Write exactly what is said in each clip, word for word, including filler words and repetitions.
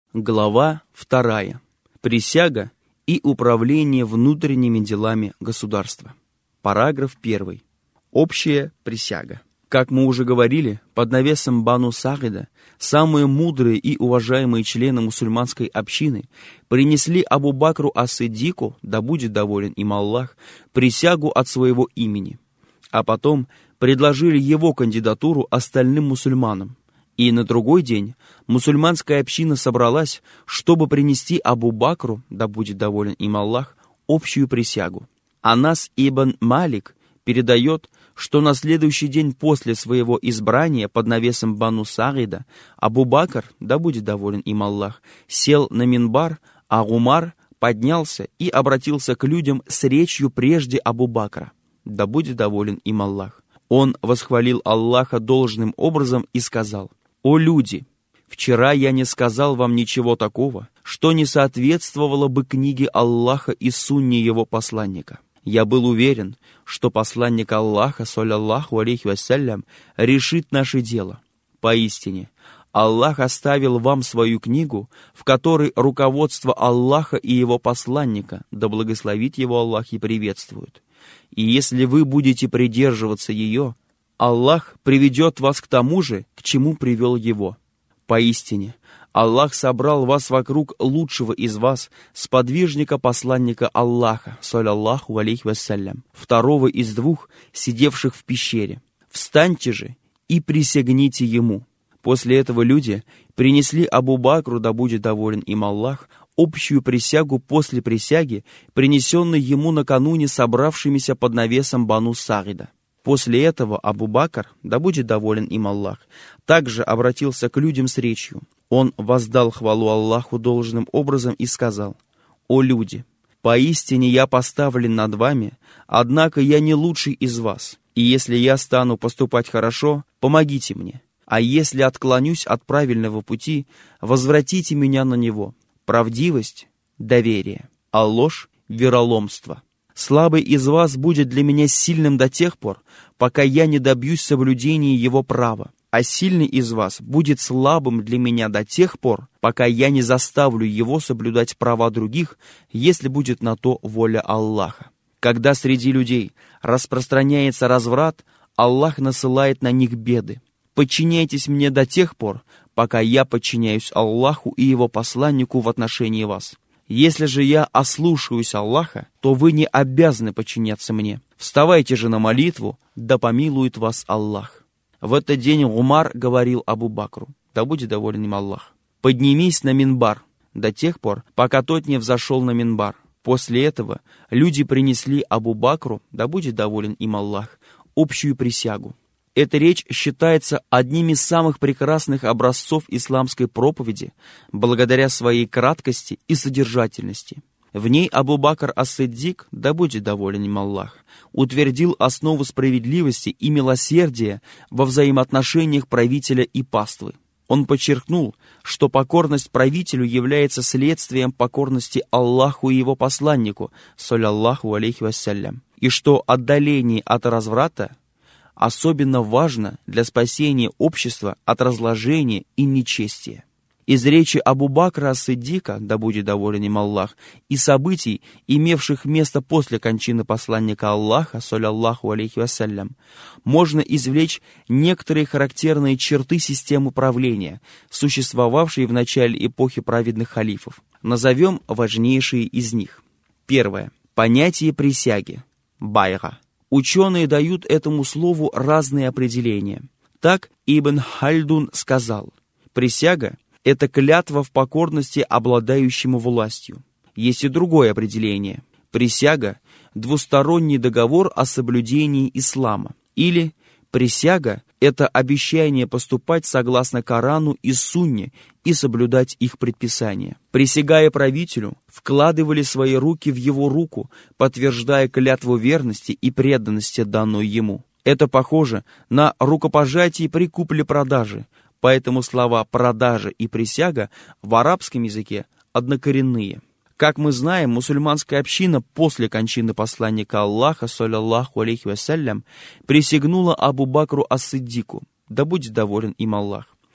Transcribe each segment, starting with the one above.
Глава вторая. Присяга и управление внутренними делами государства. Параграф первый. Общая присяга. Как мы уже говорили, под навесом Бану Сагида самые мудрые и уважаемые члены мусульманской общины принесли Абу Бакру ас-Сиддику, да будет доволен им Аллах, присягу от своего имени, а потом предложили его кандидатуру остальным мусульманам. И на другой день мусульманская община собралась, чтобы принести Абу Бакру, да будет доволен им Аллах, общую присягу. Анас ибн Малик передает, что на следующий день после своего избрания под навесом Бану Сагида Абу Бакр, да будет доволен им Аллах, сел на минбар, а Умар поднялся и обратился к людям с речью прежде Абу Бакра, да будет доволен им Аллах. Он восхвалил Аллаха должным образом и сказал: «О люди! Вчера я не сказал вам ничего такого, что не соответствовало бы книге Аллаха и сунне его посланника. Я был уверен, что посланник Аллаха, саллаллаху алейхи вассалям, решит наше дело. Поистине, Аллах оставил вам свою книгу, в которой руководство Аллаха и его посланника, да благословит его Аллах и приветствует. И если вы будете придерживаться ее, Аллах приведет вас к тому же, к чему привел его. Поистине, Аллах собрал вас вокруг лучшего из вас, сподвижника посланника Аллаха, саллаллаху алейхи вассалям, второго из двух, сидевших в пещере. Встаньте же и присягните ему». После этого люди принесли Абу Бакру, да будет доволен им Аллах, общую присягу после присяги, принесенной ему накануне собравшимися под навесом Бану Сагида. После этого Абу Бакр, да будет доволен им Аллах, также обратился к людям с речью. Он воздал хвалу Аллаху должным образом и сказал: «О люди! Поистине я поставлен над вами, однако я не лучший из вас, и если я стану поступать хорошо, помогите мне, а если отклонюсь от правильного пути, возвратите меня на него. Правдивость — доверие, а ложь — вероломство. Слабый из вас будет для меня сильным до тех пор, пока я не добьюсь соблюдения его права, а сильный из вас будет слабым для меня до тех пор, пока я не заставлю его соблюдать права других, если будет на то воля Аллаха. Когда среди людей распространяется разврат, Аллах насылает на них беды. Подчиняйтесь мне до тех пор, пока я подчиняюсь Аллаху и его посланнику в отношении вас. Если же я ослушаюсь Аллаха, то вы не обязаны подчиняться мне. Вставайте же на молитву, да помилует вас Аллах». В этот день Умар говорил Абу Бакру, да будет доволен им Аллах: «Поднимись на минбар до тех пор, пока тот не взошел на минбар». После этого люди принесли Абу Бакру, да будет доволен им Аллах, общую присягу. Эта речь считается одним из самых прекрасных образцов исламской проповеди, благодаря своей краткости и содержательности. В ней Абу Бакр ас-Сиддик, да будет доволен им Аллах, утвердил основу справедливости и милосердия во взаимоотношениях правителя и паствы. Он подчеркнул, что покорность правителю является следствием покорности Аллаху и его посланнику, саллаллаху алейхи вассалям, и что отдаление от разврата особенно важно для спасения общества от разложения и нечестия. Из речи Абу Бакра ас-Сиддика, да будет доволен им Аллах, и событий, имевших место после кончины посланника Аллаха, саллаллаху алейхи вассалям, можно извлечь некоторые характерные черты системы правления, существовавшей в начале эпохи праведных халифов. Назовем важнейшие из них. Первое. Понятие присяги. Байга. Ученые дают этому слову разные определения. Так Ибн Хальдун сказал: «Присяга — это клятва в покорности обладающему властью». Есть и другое определение. Присяга — двусторонний договор о соблюдении ислама. Или присяга — это обещание поступать согласно Корану и Сунне и соблюдать их предписания. Присягая правителю, вкладывали свои руки в его руку, подтверждая клятву верности и преданности, данную ему. Это похоже на рукопожатие при купле-продаже, поэтому слова «продажа» и «присяга» в арабском языке однокоренные. Как мы знаем, мусульманская община после кончины посланника Аллаха, саллаллаху алейхи вассалям, присягнула Абу Бакру ас-Сиддику, да будет доволен им Аллах.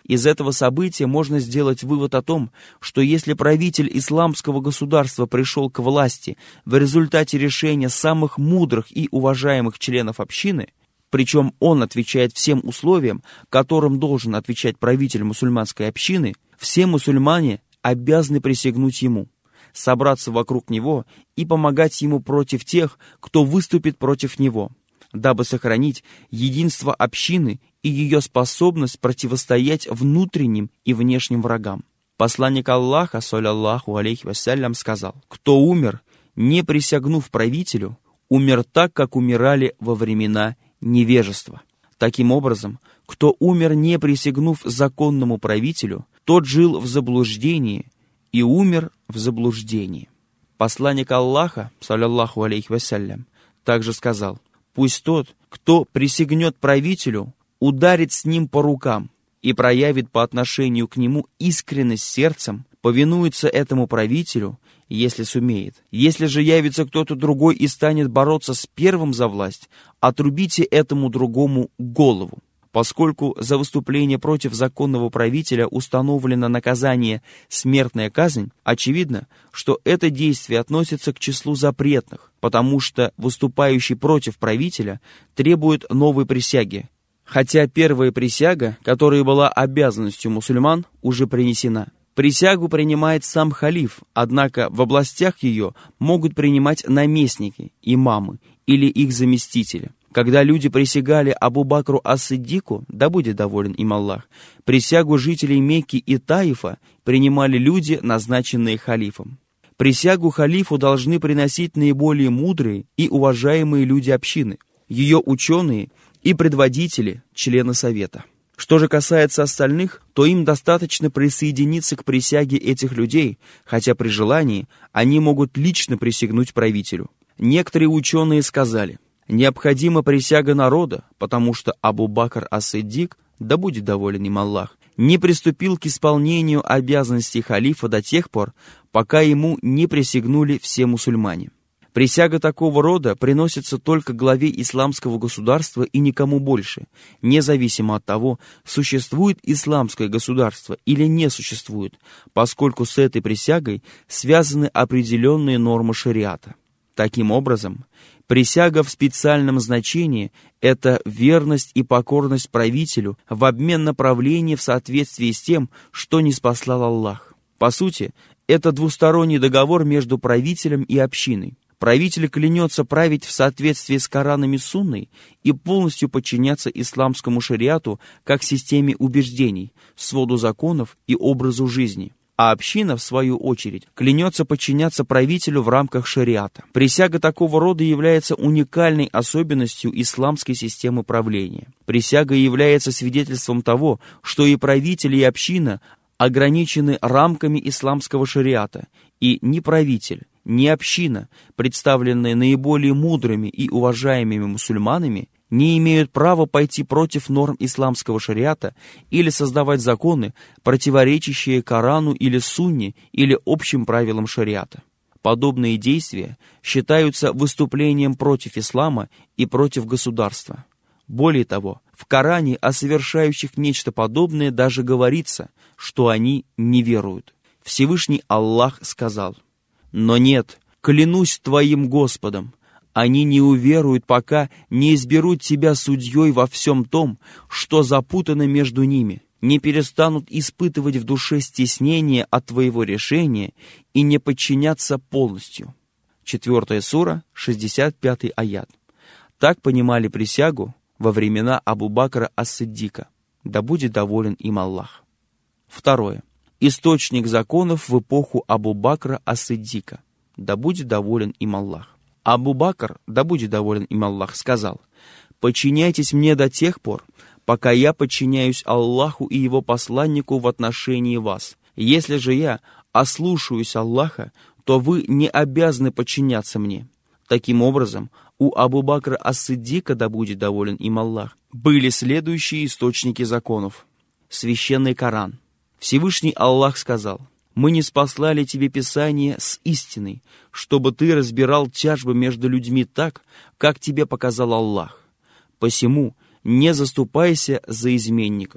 Из этого события можно сделать вывод о том, что если правитель исламского государства пришел к власти в результате решения самых мудрых и уважаемых членов общины, причем он отвечает всем условиям, которым должен отвечать правитель мусульманской общины, все мусульмане обязаны присягнуть ему, собраться вокруг него и помогать ему против тех, кто выступит против него, дабы сохранить единство общины и ее способность противостоять внутренним и внешним врагам. Посланник Аллаха, саллаллаху алейхи вассалям, сказал: «Кто умер, не присягнув правителю, умер так, как умирали во времена невежества». Таким образом, кто умер, не присягнув законному правителю, тот жил в заблуждении и умер в заблуждении. Посланник Аллаха, саллаллаху алейхи вассалям, также сказал: «Пусть тот, кто присягнет правителю, ударит с ним по рукам и проявит по отношению к нему искренность сердцем, повинуется этому правителю, если сумеет. Если же явится кто-то другой и станет бороться с первым за власть, отрубите этому другому голову». Поскольку за выступление против законного правителя установлено наказание смертная казнь, очевидно, что это действие относится к числу запретных, потому что выступающий против правителя требует новой присяги, хотя первая присяга, которая была обязанностью мусульман, уже принесена. Присягу принимает сам халиф, однако в областях ее могут принимать наместники, имамы или их заместители. Когда люди присягали Абу Бакру ас-Сиддику, да будет доволен им Аллах, присягу жителей Мекки и Таифа принимали люди, назначенные халифом. Присягу халифу должны приносить наиболее мудрые и уважаемые люди общины, ее ученые и предводители, члены совета. Что же касается остальных, то им достаточно присоединиться к присяге этих людей, хотя при желании они могут лично присягнуть правителю. Некоторые ученые сказали: необходима присяга народа, потому что Абу Бакр ас-Сиддик, да будет доволен им Аллах, не приступил к исполнению обязанностей халифа до тех пор, пока ему не присягнули все мусульмане. Присяга такого рода приносится только главе исламского государства и никому больше, независимо от того, существует исламское государство или не существует, поскольку с этой присягой связаны определенные нормы шариата. Таким образом, присяга в специальном значении – это верность и покорность правителю в обмен на правление в соответствии с тем, что ниспослал Аллах. По сути, это двусторонний договор между правителем и общиной. Правитель клянется править в соответствии с Кораном и Сунной и полностью подчиняться исламскому шариату как системе убеждений, своду законов и образу жизни. А община, в свою очередь, клянется подчиняться правителю в рамках шариата. Присяга такого рода является уникальной особенностью исламской системы правления. Присяга является свидетельством того, что и правитель, и община ограничены рамками исламского шариата, и ни правитель, ни община, представленные наиболее мудрыми и уважаемыми мусульманами, не имеют права пойти против норм исламского шариата или создавать законы, противоречащие Корану или Сунне или общим правилам шариата. Подобные действия считаются выступлением против ислама и против государства. Более того, в Коране о совершающих нечто подобное даже говорится, что они не веруют. Всевышний Аллах сказал: «Но нет, клянусь твоим Господом, они не уверуют, пока не изберут тебя судьей во всем том, что запутано между ними, не перестанут испытывать в душе стеснение от твоего решения и не подчиняться полностью». Четвертая сура, шестьдесят пятый аят. Так понимали присягу во времена Абу Бакра ас-Сиддика, да будет доволен им Аллах. Второе. Источник законов в эпоху Абу Бакра ас-Сиддика, да будет доволен им Аллах. Абу Бакр, да будет доволен им Аллах, сказал: «Подчиняйтесь мне до тех пор, пока я подчиняюсь Аллаху и Его посланнику в отношении вас. Если же я ослушаюсь Аллаха, то вы не обязаны подчиняться мне». Таким образом, у Абу Бакра ас-Сиддика, да будет доволен им Аллах, были следующие источники законов. Священный Коран. Всевышний Аллах сказал: «Мы ниспослали тебе Писание с истиной, чтобы ты разбирал тяжбы между людьми так, как тебе показал Аллах. Посему не заступайся за изменников».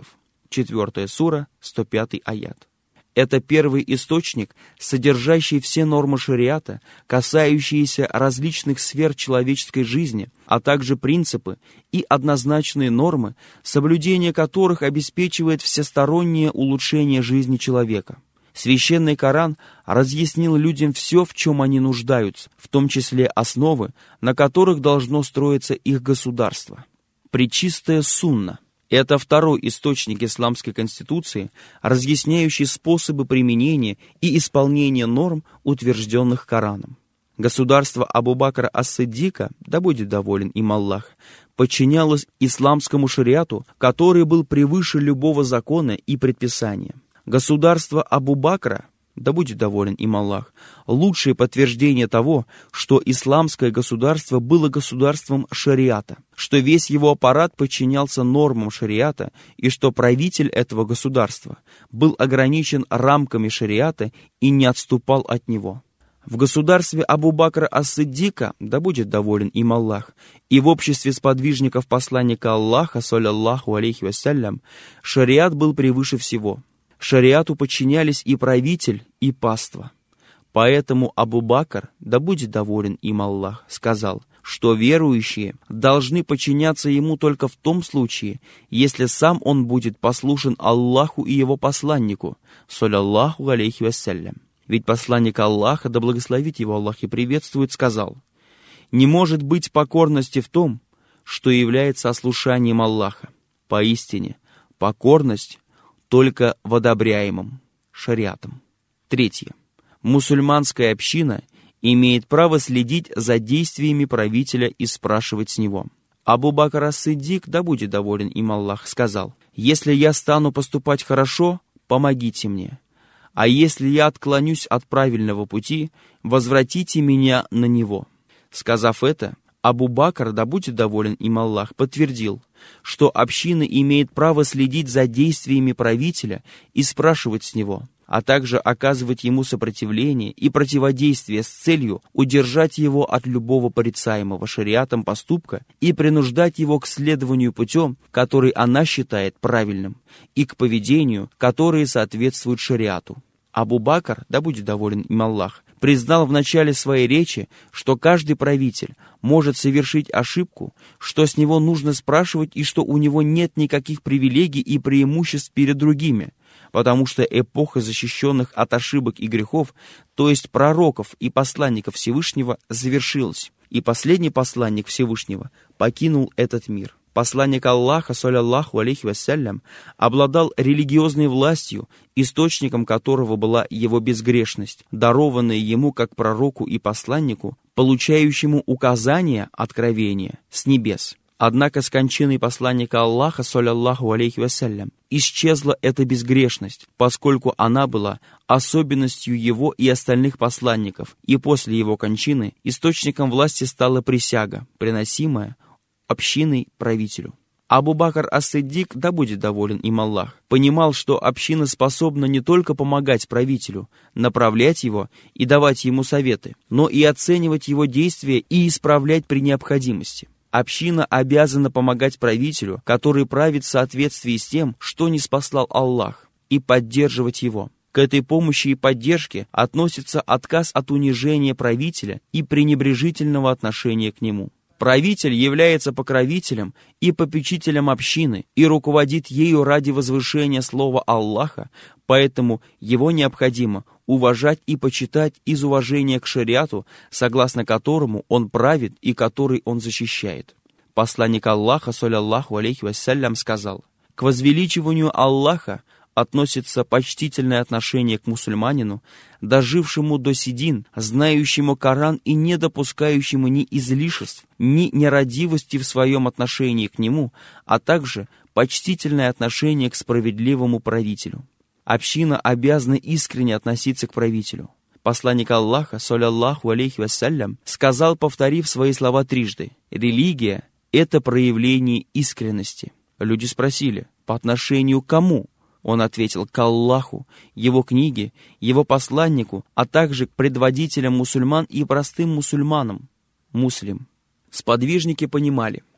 четвёртая сура, сто пятый аят. Это первый источник, содержащий все нормы шариата, касающиеся различных сфер человеческой жизни, а также принципы и однозначные нормы, соблюдение которых обеспечивает всестороннее улучшение жизни человека. Священный Коран разъяснил людям все, в чем они нуждаются, в том числе основы, на которых должно строиться их государство. Пречистая сунна. Это второй источник исламской конституции, разъясняющий способы применения и исполнения норм, утвержденных Кораном. Государство Абу-Бакра ас-Сиддика, да будет доволен им Аллах, подчинялось исламскому шариату, который был превыше любого закона и предписания. Государство Абу-Бакра, да будет доволен им Аллах, лучшее подтверждение того, что исламское государство было государством шариата, что весь его аппарат подчинялся нормам шариата и что правитель этого государства был ограничен рамками шариата и не отступал от него. В государстве Абу-Бакра ас-Сиддика, да будет доволен им Аллах, и в обществе сподвижников посланника Аллаха, саллаллаху алейхи вассалям, шариат был превыше всего. Шариату подчинялись и правитель, и паства. Поэтому Абу-Бакр, да будет доволен им Аллах, сказал, что верующие должны подчиняться ему только в том случае, если сам он будет послушен Аллаху и его посланнику, саллаллаху алейхи вассалям. Ведь посланник Аллаха, да благословит его Аллах и приветствует, сказал: «Не может быть покорности в том, что является ослушанием Аллаха. Поистине, покорность только в одобряемом шариатом». Третье. Мусульманская община имеет право следить за действиями правителя и спрашивать с него. Абу-Бакр ас-Сиддик, да будет доволен им Аллах, сказал: «Если я стану поступать хорошо, помогите мне. А если я отклонюсь от правильного пути, возвратите меня на него». Сказав это, Абу-Бакр, да будет доволен им Аллах, подтвердил, что община имеет право следить за действиями правителя и спрашивать с него, а также оказывать ему сопротивление и противодействие с целью удержать его от любого порицаемого шариатом поступка и принуждать его к следованию путем, который она считает правильным, и к поведению, которое соответствует шариату. Абу-Бакр, да будет доволен им Аллах, признал в начале своей речи, что каждый правитель может совершить ошибку, что с него нужно спрашивать и что у него нет никаких привилегий и преимуществ перед другими, потому что эпоха защищенных от ошибок и грехов, то есть пророков и посланников Всевышнего, завершилась, и последний посланник Всевышнего покинул этот мир. Посланник Аллаха, саллаллаху алейхи вассалям, обладал религиозной властью, источником которого была его безгрешность, дарованная ему как пророку и посланнику, получающему указания, откровения с небес. Однако с кончиной посланника Аллаха, саллаллаху алейхи вассалям, исчезла эта безгрешность, поскольку она была особенностью его и остальных посланников, и после его кончины источником власти стала присяга, приносимая общиной правителю. Абу-Бакр ас-Сиддик, да будет доволен им Аллах, понимал, что община способна не только помогать правителю, направлять его и давать ему советы, но и оценивать его действия и исправлять при необходимости. Община обязана помогать правителю, который правит в соответствии с тем, что ниспослал Аллах, и поддерживать его. К этой помощи и поддержке относится отказ от унижения правителя и пренебрежительного отношения к нему. Правитель является покровителем и попечителем общины и руководит ею ради возвышения слова Аллаха, поэтому его необходимо уважать и почитать из уважения к шариату, согласно которому он правит и который он защищает. Посланник Аллаха, саллаллаху алейхи вассалям, сказал: «К возвеличиванию Аллаха относится почтительное отношение к мусульманину, дожившему до седин, знающему Коран и не допускающему ни излишеств, ни нерадивости в своем отношении к нему, а также почтительное отношение к справедливому правителю». Община обязана искренне относиться к правителю. Посланник Аллаха, саллаллаху алейхи вассалям, сказал, повторив свои слова трижды: «Религия — это проявление искренности». Люди спросили: «По отношению к кому?» Он ответил: к Аллаху, его книге, его посланнику, а также к предводителям мусульман и простым мусульманам. Муслим. Сподвижники понимали,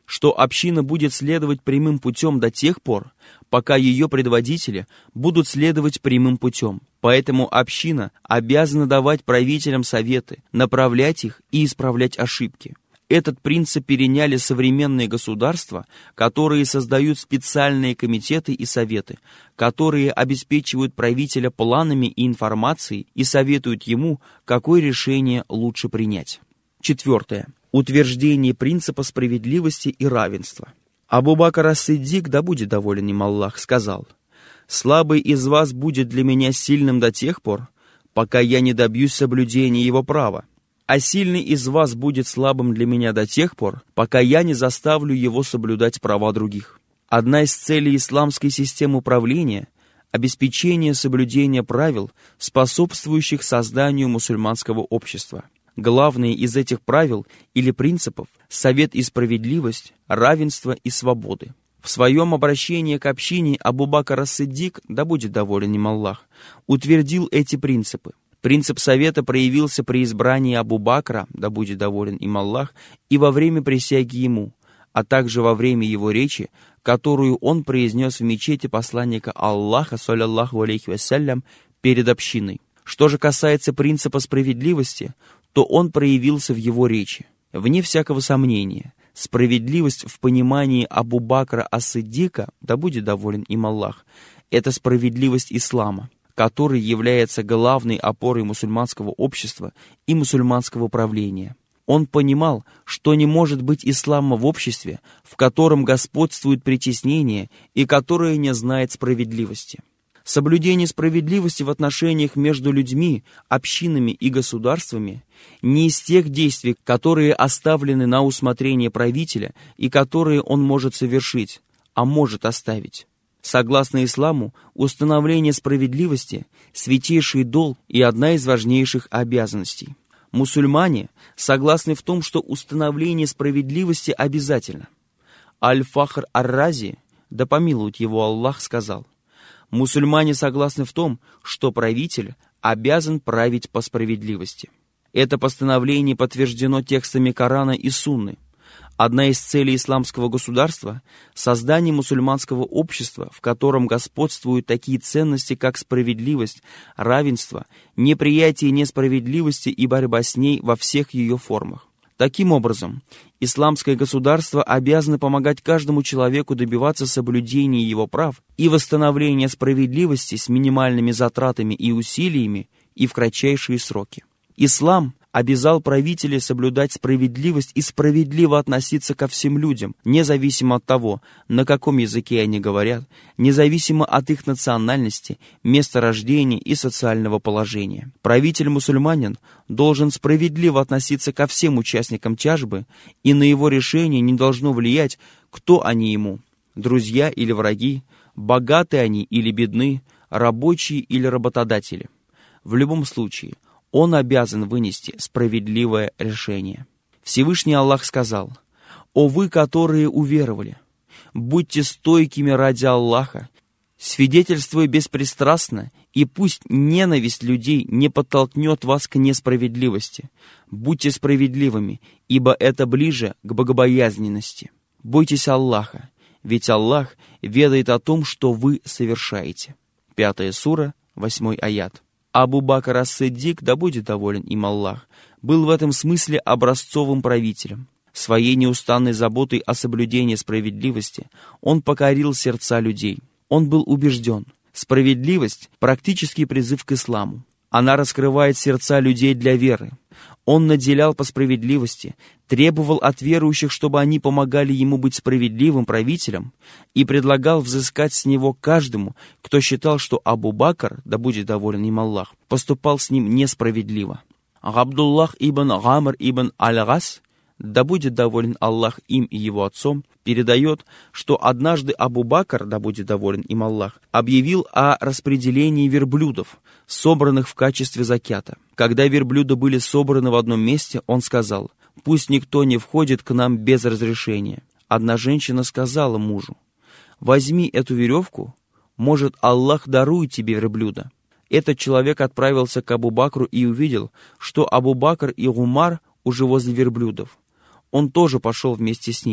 что община будет следовать прямым путем до тех пор, пока ее предводители будут следовать прямым путем. Поэтому община обязана давать правителям советы, направлять их и исправлять ошибки. Этот принцип переняли современные государства, которые создают специальные комитеты и советы, которые обеспечивают правителя планами и информацией и советуют ему, какое решение лучше принять. Четвертое. Утверждение принципа справедливости и равенства. Абу Бакр ас-Сиддик, да будет доволен им Аллах, сказал: «Слабый из вас будет для меня сильным до тех пор, пока я не добьюсь соблюдения его права, а сильный из вас будет слабым для меня до тех пор, пока я не заставлю его соблюдать права других». Одна из целей исламской системы управления – обеспечение соблюдения правил, способствующих созданию мусульманского общества. Главные из этих правил или принципов – совет и справедливость, равенство и свободы. В своем обращении к общине Абу Бакр ас-Сиддик, да будет доволен им Аллах, утвердил эти принципы. Принцип совета проявился при избрании Абу Бакра, да будет доволен им Аллах, и во время присяги ему, а также во время его речи, которую он произнес в мечети посланника Аллаха, саллаллаху алейхи вассалям, перед общиной. Что же касается принципа справедливости, то он проявился в его речи. Вне всякого сомнения, справедливость в понимании Абу Бакра ас-Сиддика, да будет доволен им Аллах, это справедливость ислама, который является главной опорой мусульманского общества и мусульманского правления. Он понимал, что не может быть ислама в обществе, в котором господствует притеснение и которое не знает справедливости. Соблюдение справедливости в отношениях между людьми, общинами и государствами не из тех действий, которые оставлены на усмотрение правителя и которые он может совершить, а может оставить. Согласно исламу, установление справедливости – святейший долг и одна из важнейших обязанностей. Мусульмане согласны в том, что установление справедливости обязательно. Аль-Фахр ар-Рази, да помилует его Аллах, сказал: «Мусульмане согласны в том, что правитель обязан править по справедливости». Это постановление подтверждено текстами Корана и Сунны. Одна из целей исламского государства – создание мусульманского общества, в котором господствуют такие ценности, как справедливость, равенство, неприятие несправедливости и борьба с ней во всех ее формах. Таким образом, исламское государство обязано помогать каждому человеку добиваться соблюдения его прав и восстановления справедливости с минимальными затратами и усилиями и в кратчайшие сроки. Ислам обязал правителей соблюдать справедливость и справедливо относиться ко всем людям, независимо от того, на каком языке они говорят, независимо от их национальности, места рождения и социального положения. Правитель-мусульманин должен справедливо относиться ко всем участникам тяжбы, и на его решение не должно влиять, кто они ему, друзья или враги, богаты они или бедны, рабочие или работодатели. В любом случае, он обязан вынести справедливое решение. Всевышний Аллах сказал: «О вы, которые уверовали, будьте стойкими ради Аллаха, свидетельствуя беспристрастно, и пусть ненависть людей не подтолкнет вас к несправедливости. Будьте справедливыми, ибо это ближе к богобоязненности. Бойтесь Аллаха, ведь Аллах ведает о том, что вы совершаете». Пятая сура, восьмой аят. Абу Бакр ас-Сиддик, да будет доволен им Аллах, был в этом смысле образцовым правителем. Своей неустанной заботой о соблюдении справедливости он покорил сердца людей. Он был убежден: справедливость – практический призыв к исламу. Она раскрывает сердца людей для веры. Он наделял по справедливости, требовал от верующих, чтобы они помогали ему быть справедливым правителем, и предлагал взыскать с него каждому, кто считал, что Абу Бакр, да будет доволен им Аллах, поступал с ним несправедливо. Абдуллах ибн Гамр ибн Аль-Гас, да будет доволен Аллах им и его отцом, передает, что однажды Абу Бакр, да будет доволен им Аллах, объявил о распределении верблюдов, собранных в качестве закята. Когда верблюды были собраны в одном месте, он сказал: «Пусть никто не входит к нам без разрешения». Одна женщина сказала мужу: «Возьми эту веревку, может, Аллах дарует тебе верблюда». Этот человек отправился к Абу Бакру и увидел, что Абу Бакр и Умар уже возле верблюдов. Он тоже пошел вместе с ними.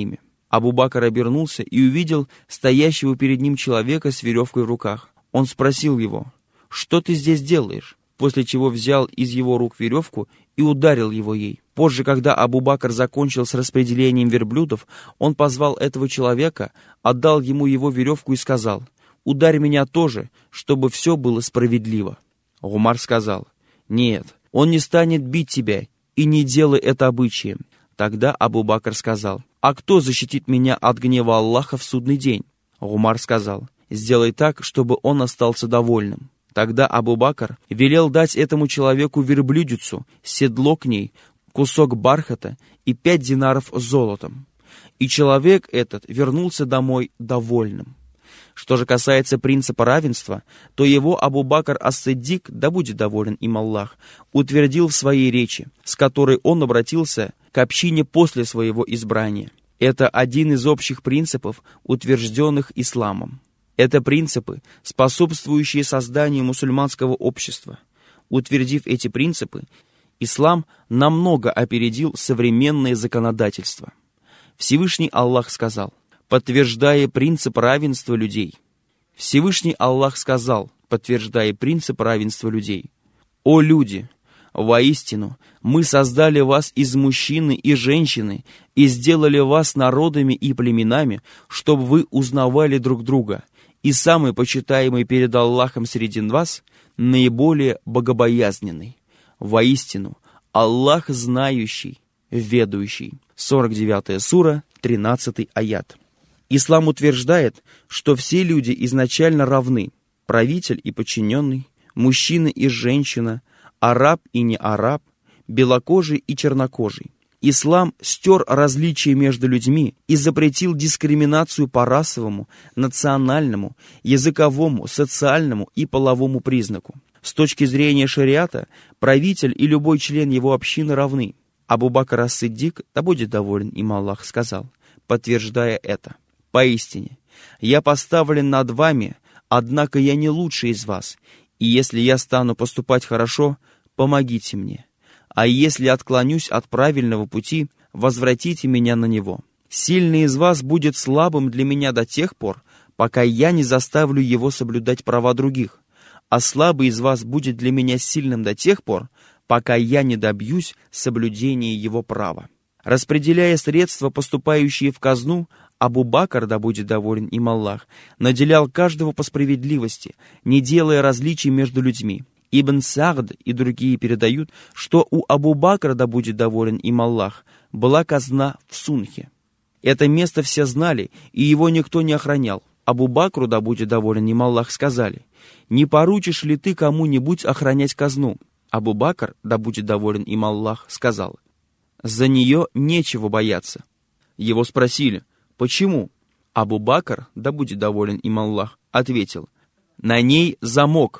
Абу-Бакр обернулся и увидел стоящего перед ним человека с веревкой в руках. Он спросил его: «Что ты здесь делаешь?» После чего взял из его рук веревку и ударил его ей. Позже, когда Абу-Бакр закончил с распределением верблюдов, он позвал этого человека, отдал ему его веревку и сказал: «Ударь меня тоже, чтобы все было справедливо». Умар сказал: «Нет, он не станет бить тебя, и не делай это обычаем». Тогда Абу-Бакр сказал: «А кто защитит меня от гнева Аллаха в судный день?» Умар сказал: «Сделай так, чтобы он остался довольным». Тогда Абу-Бакр велел дать этому человеку верблюдицу, седло к ней, кусок бархата и пять динаров золотом. И человек этот вернулся домой довольным. Что же касается принципа равенства, то его Абу-Бакр ас-Сиддик, да будет доволен им Аллах, утвердил в своей речи, с которой он обратился к общине после своего избрания. Это один из общих принципов, утвержденных исламом. Это принципы, способствующие созданию мусульманского общества. Утвердив эти принципы, ислам намного опередил современное законодательство. Всевышний Аллах сказал, подтверждая принцип равенства людей. Всевышний Аллах сказал, подтверждая принцип равенства людей: «О люди! Воистину, мы создали вас из мужчины и женщины и сделали вас народами и племенами, чтобы вы узнавали друг друга, и самый почитаемый перед Аллахом среди вас наиболее богобоязненный. Воистину, Аллах знающий, ведающий». сорок девятая сура, тринадцатый аят. Ислам утверждает, что все люди изначально равны: правитель и подчиненный, мужчина и женщина, араб и не араб, белокожий и чернокожий. Ислам стер различия между людьми и запретил дискриминацию по расовому, национальному, языковому, социальному и половому признаку. С точки зрения шариата, правитель и любой член его общины равны. Абу-Бакр ас-Сиддик, да будет доволен им Аллах, сказал, подтверждая это: «Поистине, я поставлен над вами, однако я не лучший из вас, и если я стану поступать хорошо, помогите мне, а если отклонюсь от правильного пути, возвратите меня на него. Сильный из вас будет слабым для меня до тех пор, пока я не заставлю его соблюдать права других, а слабый из вас будет для меня сильным до тех пор, пока я не добьюсь соблюдения его права». Распределяя средства, поступающие в казну, Абу-Бакр, да будет доволен им Аллах, наделял каждого по справедливости, не делая различий между людьми. Ибн Саад и другие передают, что у Абу-Бакра, да будет доволен им Аллах, была казна в Сунхе. Это место все знали, и его никто не охранял. Абу-Бакру, да будет доволен им Аллах, сказали: «Не поручишь ли ты кому-нибудь охранять казну?» Абу-Бакр, да будет доволен им Аллах, сказал: «За нее нечего бояться». Его спросили: «Почему?» Абу-Бакр, да будет доволен им Аллах, ответил: «На ней замок».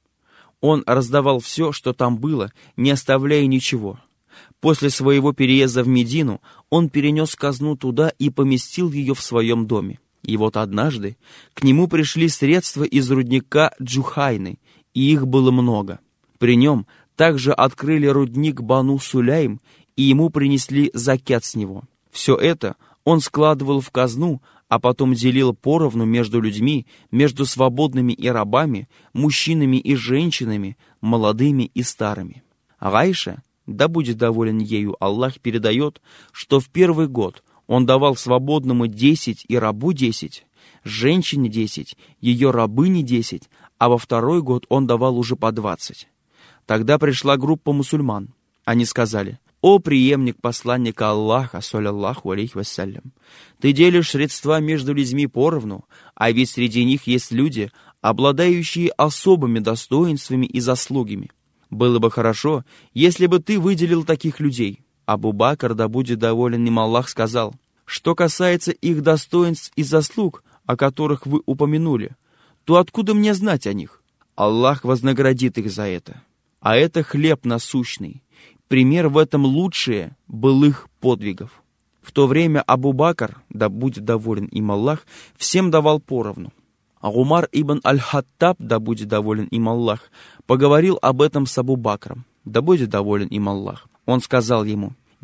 Он раздавал все, что там было, не оставляя ничего. После своего переезда в Медину он перенес казну туда и поместил ее в своем доме. И вот однажды к нему пришли средства из рудника Джухайны, и их было много. При нем также открыли рудник Бану Суляйм, и ему принесли закят с него. Все это он складывал в казну, а потом делил поровну между людьми, между свободными и рабами, мужчинами и женщинами, молодыми и старыми. Гайша, да будет доволен ею Аллах, передает, что в первый год он давал свободному десять и рабу десять, женщине десять, ее рабыне десять, а во второй год он давал уже по двадцать. Тогда пришла группа мусульман. Они сказали: «О преемник посланника Аллаха, саллаллаху алейхи вассалям, ты делишь средства между людьми поровну, а ведь среди них есть люди, обладающие особыми достоинствами и заслугами. Было бы хорошо, если бы ты выделил таких людей». Абу-Бакр, да будет доволен им Аллах, сказал: «Что касается их достоинств и заслуг, о которых вы упомянули, то откуда мне знать о них? Аллах вознаградит их за это. А это хлеб насущный. Пример в этом лучшее былых подвигов». В то время Абу-Бакр, да будет доволен им Аллах, всем давал поровну. А Умар ибн аль-Хаттаб, да будет доволен им Аллах, поговорил об этом с Абу-Бакром, да будет доволен им Аллах. Он сказал ему: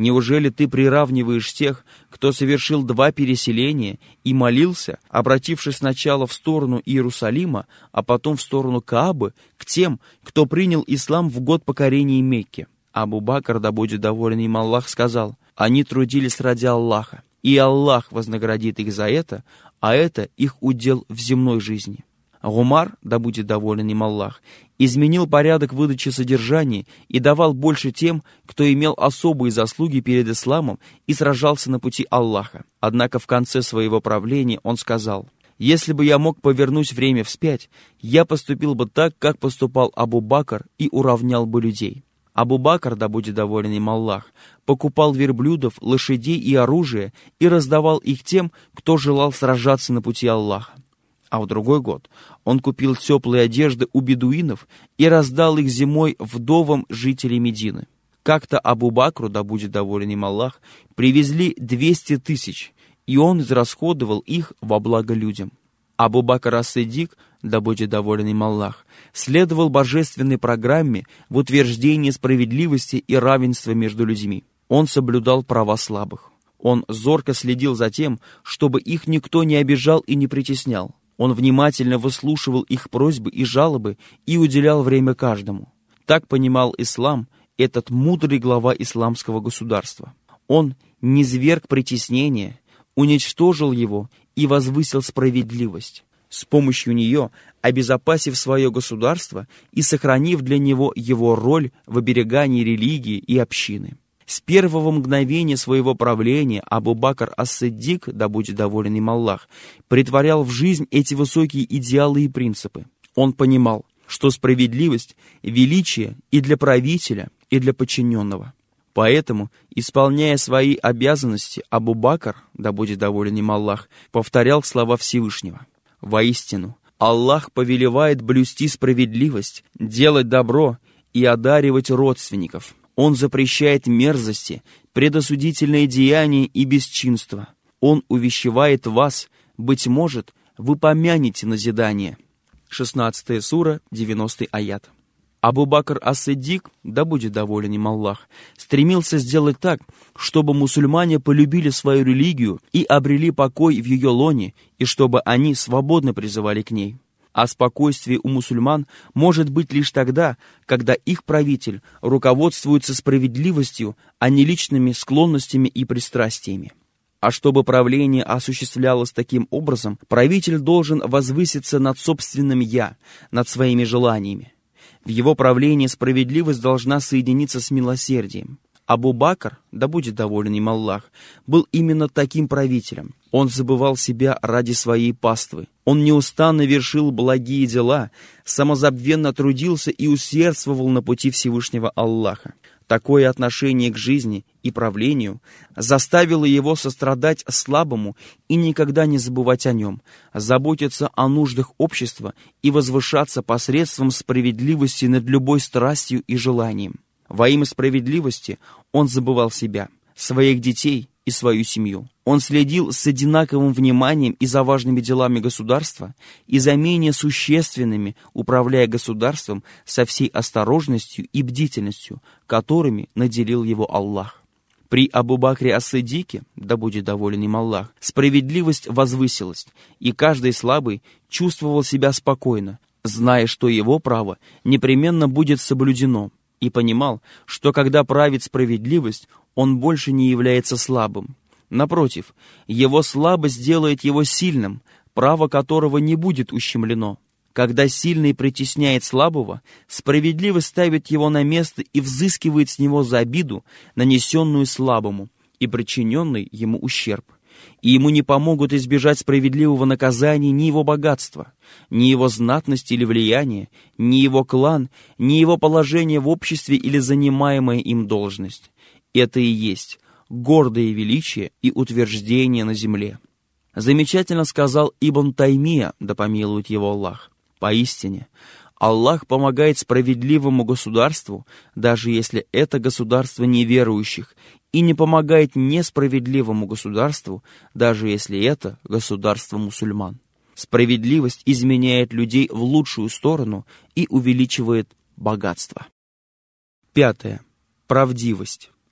Неужели ты приравниваешь тех, кто совершил два переселения и молился, обратившись сначала в сторону Иерусалима, а потом в сторону Каабы, к тем, кто принял ислам в год покорения Мекки? Абу Бакр, да будет доволен им Аллах, сказал: они трудились ради Аллаха, и Аллах вознаградит их за это, а это их удел в земной жизни. Умар, да будет доволен им Аллах, изменил порядок выдачи содержания и давал больше тем, кто имел особые заслуги перед исламом и сражался на пути Аллаха. Однако в конце своего правления он сказал: «Если бы я мог повернуть время вспять, я поступил бы так, как поступал Абу Бакр, и уравнял бы людей». Абу Бакр, да будет доволен им Аллах, покупал верблюдов, лошадей и оружие и раздавал их тем, кто желал сражаться на пути Аллаха. А в другой год он купил теплые одежды у бедуинов и раздал их зимой вдовам жителей Медины. Как-то Абу Бакру, да будет доволен им Аллах, привезли двести тысяч, и он израсходовал их во благо людям. Абу Бакр ас-Сиддик, да будет доволен им Аллах, следовал божественной программе в утверждении справедливости и равенства между людьми. Он соблюдал права слабых. Он зорко следил за тем, чтобы их никто не обижал и не притеснял. Он внимательно выслушивал их просьбы и жалобы и уделял время каждому. Так понимал ислам этот мудрый глава исламского государства. Он низвергл притеснение, уничтожил его и возвысил справедливость, с помощью нее обезопасив свое государство и сохранив для него его роль в оберегании религии и общины. С первого мгновения своего правления Абу Бакр ас-Сиддик, да будет доволен им Аллах, претворял в жизнь эти высокие идеалы и принципы. Он понимал, что справедливость — величие и для правителя, и для подчиненного. Поэтому, исполняя свои обязанности, Абу Бакр, да будет доволен им Аллах, повторял слова Всевышнего: «Воистину, Аллах повелевает блюсти справедливость, делать добро и одаривать родственников. Он запрещает мерзости, предосудительные деяния и бесчинства. Он увещевает вас, быть может, вы помянете назидание». шестнадцатая сура, девяностый аят. Абу Бакр ас-Сиддик, да будет доволен им Аллах, стремился сделать так, чтобы мусульмане полюбили свою религию и обрели покой в ее лоне, и чтобы они свободно призывали к ней. А спокойствие у мусульман может быть лишь тогда, когда их правитель руководствуется справедливостью, а не личными склонностями и пристрастиями. А чтобы правление осуществлялось таким образом, правитель должен возвыситься над собственным «я», над своими желаниями. В его правлении справедливость должна соединиться с милосердием. Абу Бакр, да будет доволен им Аллах, был именно таким правителем. Он забывал себя ради своей паствы. Он неустанно вершил благие дела, самозабвенно трудился и усердствовал на пути Всевышнего Аллаха. Такое отношение к жизни и правлению заставило его сострадать слабому и никогда не забывать о нем, заботиться о нуждах общества и возвышаться посредством справедливости над любой страстью и желанием. Во имя справедливости он забывал себя, своих детей и свою семью. Он следил с одинаковым вниманием и за важными делами государства, и за менее существенными, управляя государством со всей осторожностью и бдительностью, которыми наделил его Аллах. При Абу Бакре ас-Сиддике, да будет доволен им Аллах, справедливость возвысилась, и каждый слабый чувствовал себя спокойно, зная, что его право непременно будет соблюдено, и понимал, что когда правит справедливость, он больше не является слабым. Напротив, его слабость делает его сильным, право которого не будет ущемлено. Когда сильный притесняет слабого, справедливость ставит его на место и взыскивает с него за обиду, нанесенную слабому, и причиненный ему ущерб. И ему не помогут избежать справедливого наказания ни его богатство, ни его знатность или влияние, ни его клан, ни его положение в обществе или занимаемая им должность. Это и есть гордое величие и утверждение на земле. Замечательно сказал Ибн Таймия, да помилует его Аллах: поистине, Аллах помогает справедливому государству, даже если это государство неверующих, и не помогает несправедливому государству, даже если это государство мусульман. Справедливость изменяет людей в лучшую сторону и увеличивает богатство. Пятое. Правдивость.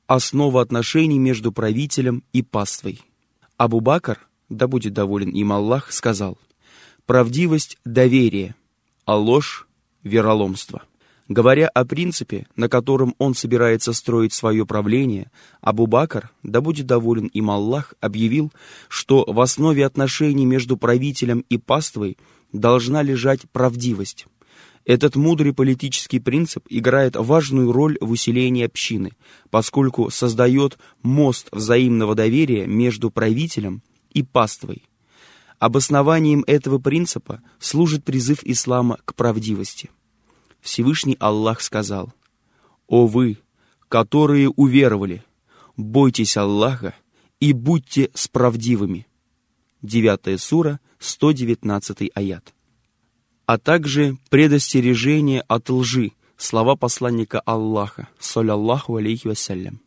основа отношений между правителем и паствой. Абу Бакр, да будет доволен им Аллах, сказал: правдивость – доверие, а ложь – вероломство. Говоря о принципе, на котором он собирается строить свое правление, Абу Бакр, да будет доволен им Аллах, объявил, что в основе отношений между правителем и паствой должна лежать правдивость. Этот мудрый политический принцип играет важную роль в усилении общины, поскольку создает мост взаимного доверия между правителем и паствой. Обоснованием этого принципа служит призыв ислама к правдивости. Всевышний Аллах сказал: «О вы, которые уверовали, бойтесь Аллаха и будьте справдивыми». девятая сура, сто девятнадцатый аят. А также предостережение от лжи, слова посланника Аллаха, саллаллаху алейхи вассалям.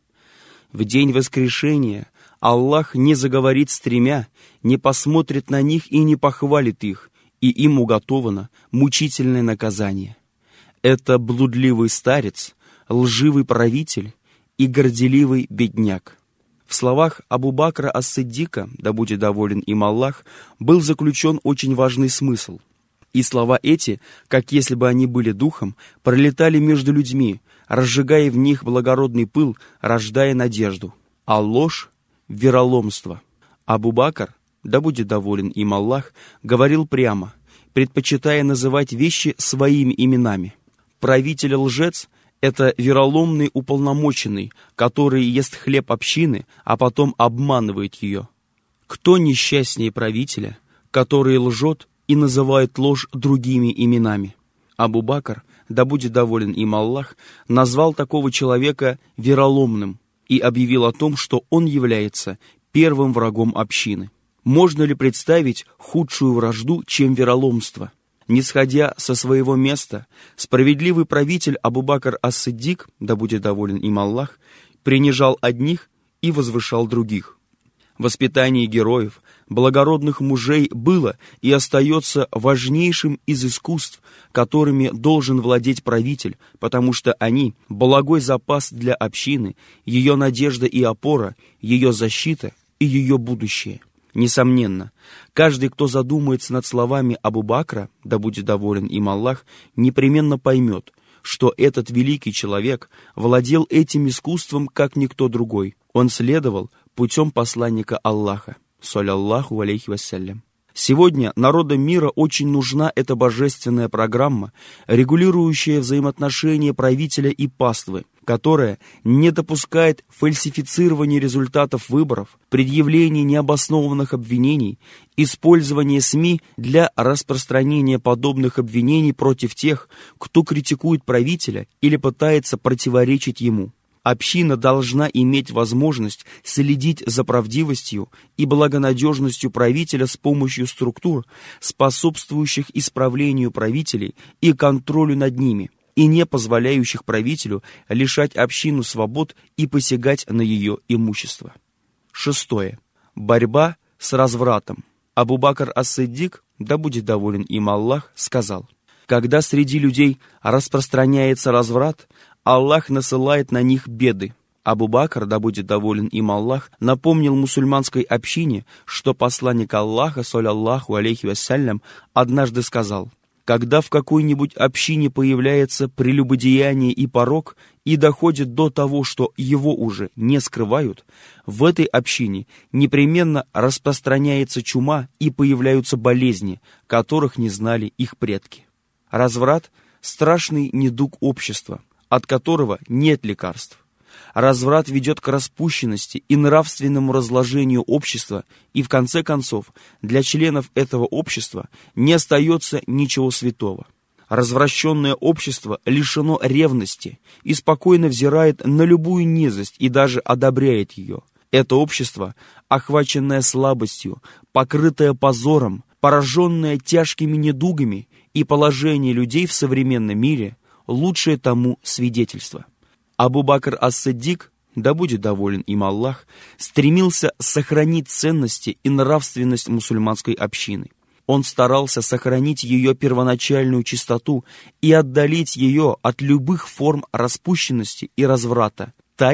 В день воскрешения Аллах не заговорит с тремя, не посмотрит на них и не похвалит их, и им уготовано мучительное наказание. Это блудливый старец, лживый правитель и горделивый бедняк. В словах Абу Бакра ас-Сиддика, да будет доволен им Аллах, был заключен очень важный смысл. И слова эти, как если бы они были духом, пролетали между людьми, разжигая в них благородный пыл, рождая надежду. А ложь — вероломство. Абу Бакр, да будет доволен им Аллах, говорил прямо, предпочитая называть вещи своими именами. Правитель-лжец — это вероломный уполномоченный, который ест хлеб общины, а потом обманывает ее. Кто несчастнее правителя, который лжет и называет ложь другими именами? Абу Бакр, да будет доволен им Аллах, назвал такого человека вероломным и объявил о том, что он является первым врагом общины. Можно ли представить худшую вражду, чем вероломство? Не сходя со своего места, справедливый правитель Абу Бакр ас-Сиддик, да будет доволен им Аллах, принижал одних и возвышал других. Воспитание героев, благородных мужей было и остается важнейшим из искусств, которыми должен владеть правитель, потому что они – благой запас для общины, ее надежда и опора, ее защита и ее будущее. Несомненно, каждый, кто задумается над словами Абу Бакра, да будет доволен им Аллах, непременно поймет, что этот великий человек владел этим искусством, как никто другой. Он следовал путем посланника Аллаха, саллаллаху алейхи вассалям. Сегодня народам мира очень нужна эта божественная программа, регулирующая взаимоотношения правителя и паствы, которая не допускает фальсифицирования результатов выборов, предъявления необоснованных обвинений, использования СМИ для распространения подобных обвинений против тех, кто критикует правителя или пытается противоречить ему. Община должна иметь возможность следить за правдивостью и благонадежностью правителя с помощью структур, способствующих исправлению правителей и контролю над ними, и не позволяющих правителю лишать общину свобод и посягать на ее имущество. Шестое. Борьба с развратом. Абу Бакр ас-Сиддик, да будет доволен им Аллах, сказал: когда среди людей распространяется разврат, Аллах насылает на них беды. Абу Бакр, да будет доволен им Аллах, напомнил мусульманской общине, что посланник Аллаха, саллаллаху алейхи вассалям, однажды сказал: когда в какой-нибудь общине появляется прелюбодеяние и порок и доходит до того, что его уже не скрывают, в этой общине непременно распространяется чума и появляются болезни, которых не знали их предки. Разврат – страшный недуг общества, от которого нет лекарств. Разврат ведет к распущенности и нравственному разложению общества, и в конце концов для членов этого общества не остается ничего святого. Развращенное общество лишено ревности и спокойно взирает на любую низость и даже одобряет ее. Это общество, охваченное слабостью, покрытое позором, пораженное тяжкими недугами, и положение людей в современном мире – лучшее тому свидетельство. Абу Бакр ас-Сиддик, да будет доволен им Аллах, стремился сохранить ценности и нравственность мусульманской общины. Он старался сохранить ее первоначальную чистоту и отдалить ее от любых форм распущенности и разврата, тайных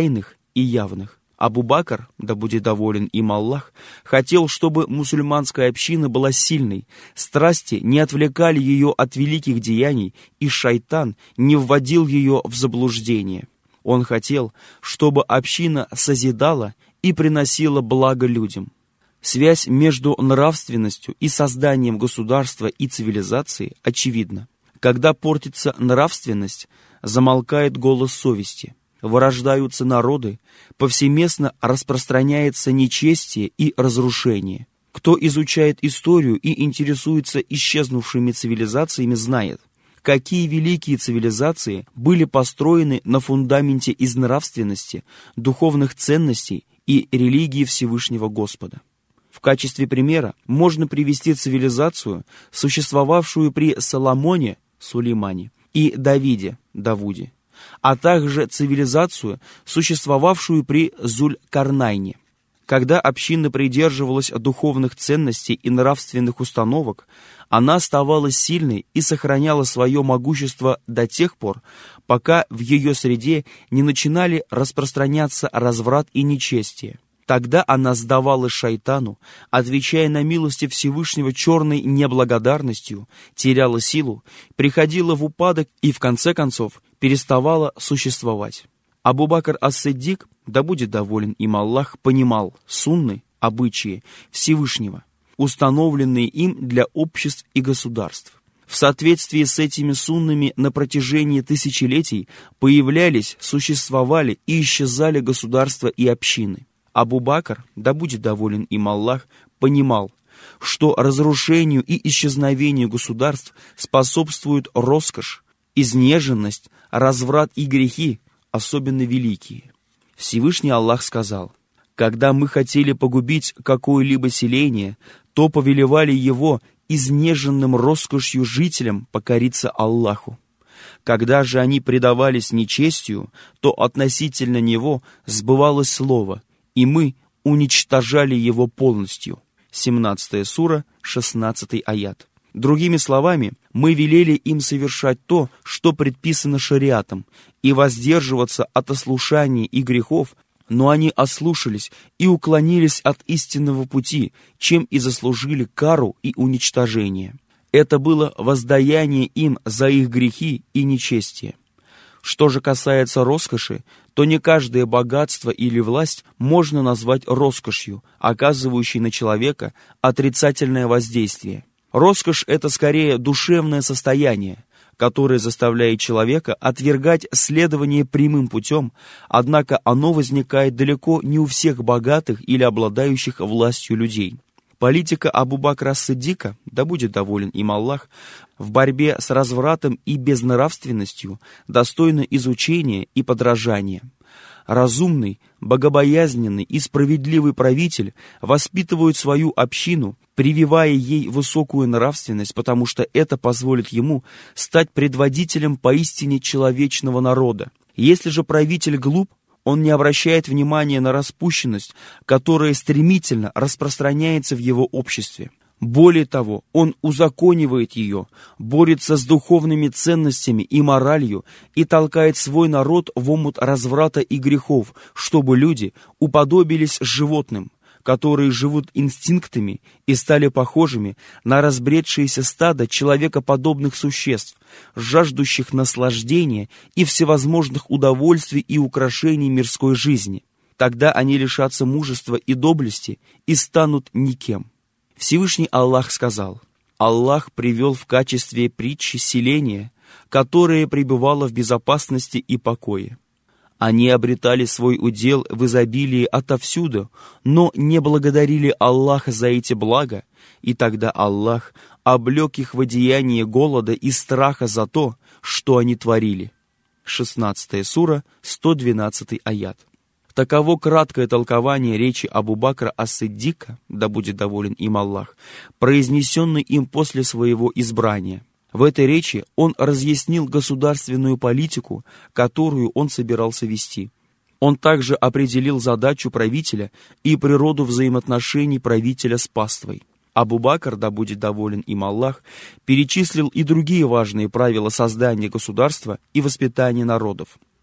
и явных. Абу-Бакр, да будет доволен им Аллах, хотел, чтобы мусульманская община была сильной, страсти не отвлекали ее от великих деяний, и шайтан не вводил ее в заблуждение. Он хотел, чтобы община созидала и приносила благо людям. Связь между нравственностью и созданием государства и цивилизации очевидна. Когда портится нравственность, замолкает голос совести. Вырождаются народы, повсеместно распространяется нечестие и разрушение. Кто изучает историю и интересуется исчезнувшими цивилизациями, знает, какие великие цивилизации были построены на фундаменте из нравственности, духовных ценностей и религии Всевышнего Господа. В качестве примера можно привести цивилизацию, существовавшую при Соломоне, Сулеймане, и Давиде, Давуде, а также цивилизацию, существовавшую при Зуль-Карнайне. Когда община придерживалась духовных ценностей и нравственных установок, она оставалась сильной и сохраняла свое могущество до тех пор, пока в ее среде не начинали распространяться разврат и нечестие. Тогда она сдавалась шайтану, отвечая на милости Всевышнего черной неблагодарностью, теряла силу, приходила в упадок и, в конце концов, переставала существовать. Абу-Бакр ас-Сиддик, да будет доволен им Аллах, понимал сунны, обычаи Всевышнего, установленные им для обществ и государств. В соответствии с этими суннами на протяжении тысячелетий появлялись, существовали и исчезали государства и общины. Абу-Бакр, да будет доволен им Аллах, понимал, что разрушению и исчезновению государств способствуют роскошь, изнеженность, разврат и грехи, особенно великие. Всевышний Аллах сказал: «Когда мы хотели погубить какое-либо селение, то повелевали его изнеженным роскошью жителям покориться Аллаху. Когда же они предавались нечестию, то относительно него сбывалось слово, и мы уничтожали его полностью». семнадцатая сура, шестнадцатый аят. Другими словами, мы велели им совершать то, что предписано шариатом, и воздерживаться от ослушаний и грехов, но они ослушались и уклонились от истинного пути, чем и заслужили кару и уничтожение. Это было воздаяние им за их грехи и нечестие. Что же касается роскоши, то не каждое богатство или власть можно назвать роскошью, оказывающей на человека отрицательное воздействие. Роскошь – это скорее душевное состояние, которое заставляет человека отвергать следование прямым путем, однако оно возникает далеко не у всех богатых или обладающих властью людей. Политика Абу-Бакра ас-Сиддика, да будет доволен им Аллах, в борьбе с развратом и безнравственностью достойна изучения и подражания. Разумный, богобоязненный и справедливый правитель воспитывает свою общину, прививая ей высокую нравственность, потому что это позволит ему стать предводителем поистине человечного народа. Если же правитель глуп, он не обращает внимания на распущенность, которая стремительно распространяется в его обществе. Более того, он узаконивает ее, борется с духовными ценностями и моралью и толкает свой народ в омут разврата и грехов, чтобы люди уподобились животным, которые живут инстинктами и стали похожими на разбредшееся стадо человекоподобных существ, жаждущих наслаждения и всевозможных удовольствий и украшений мирской жизни. Тогда они лишатся мужества и доблести и станут никем. Всевышний Аллах сказал: «Аллах привел в качестве притчи селение, которое пребывало в безопасности и покое. Они обретали свой удел в изобилии отовсюду, но не благодарили Аллаха за эти блага, и тогда Аллах облек их в одеяние голода и страха за то, что они творили». шестнадцатая сура, сто двенадцатый аят. Таково краткое толкование речи Абу-Бакра ас-Сиддика, да будет доволен им Аллах, произнесенной им после своего избрания. В этой речи он разъяснил государственную политику, которую он собирался вести. Он также определил задачу правителя и природу взаимоотношений правителя с паствой. Абу-Бакр, да будет доволен им Аллах, перечислил и другие важные правила создания государства и воспитания народов.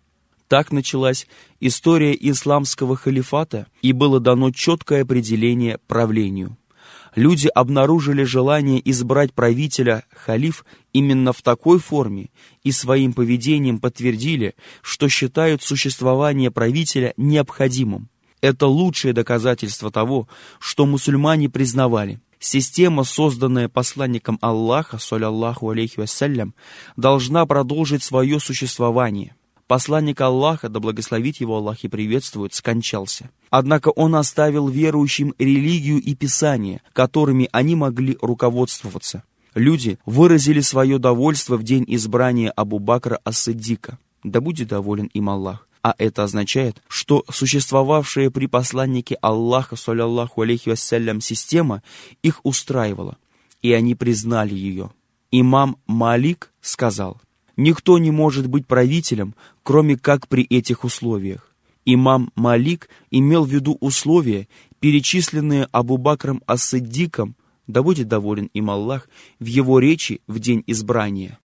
Так началась история исламского халифата, и было дано четкое определение правлению. Люди обнаружили желание избрать правителя, халиф, именно в такой форме и своим поведением подтвердили, что считают существование правителя необходимым. Это лучшее доказательство того, что мусульмане признавали. Система, созданная посланником Аллаха, саллаллаху алейхи вассалям, должна продолжить свое существование. Посланник Аллаха, да благословит его Аллах и приветствует, скончался. Однако он оставил верующим религию и писания, которыми они могли руководствоваться. Люди выразили свое довольство в день избрания Абу Бакра ас-Сиддика. Да будет доволен им Аллах. А это означает, что существовавшая при посланнике Аллаха, саллаллаху алейхи вассалям, система их устраивала, и они признали ее. Имам Малик сказал: «Никто не может быть правителем, кроме как при этих условиях». Имам Малик имел в виду условия, перечисленные Абу Бакром ас-Сиддиком, да будет доволен им Аллах, в его речи в день избрания.